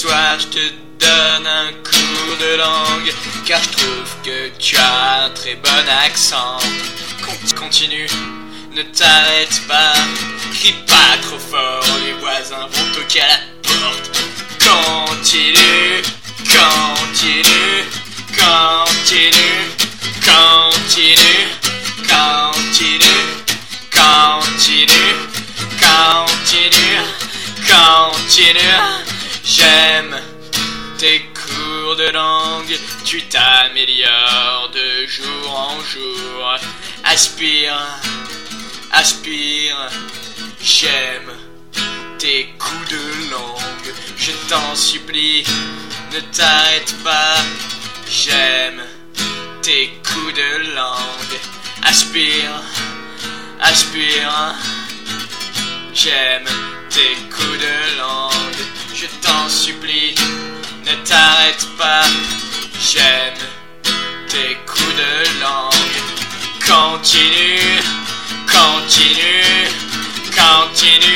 soir je te donne un cours de langue, car je trouve que tu as un très bon accent. Continue, ne t'arrête pas, crie pas trop fort, les voisins vont toquer à la porte. Continue, continue, continue, continue, continue, continue, continue, continue. J'aime tes cours de langue, tu t'améliores de jour en jour. Aspire, aspire, j'aime tes coups de langue, je t'en supplie, ne t'arrête pas. J'aime tes coups de langue. Aspire, aspire, j'aime tes coups de langue, je t'en supplie, ne t'arrête pas. J'aime tes coups de langue. Continue, continue, continue.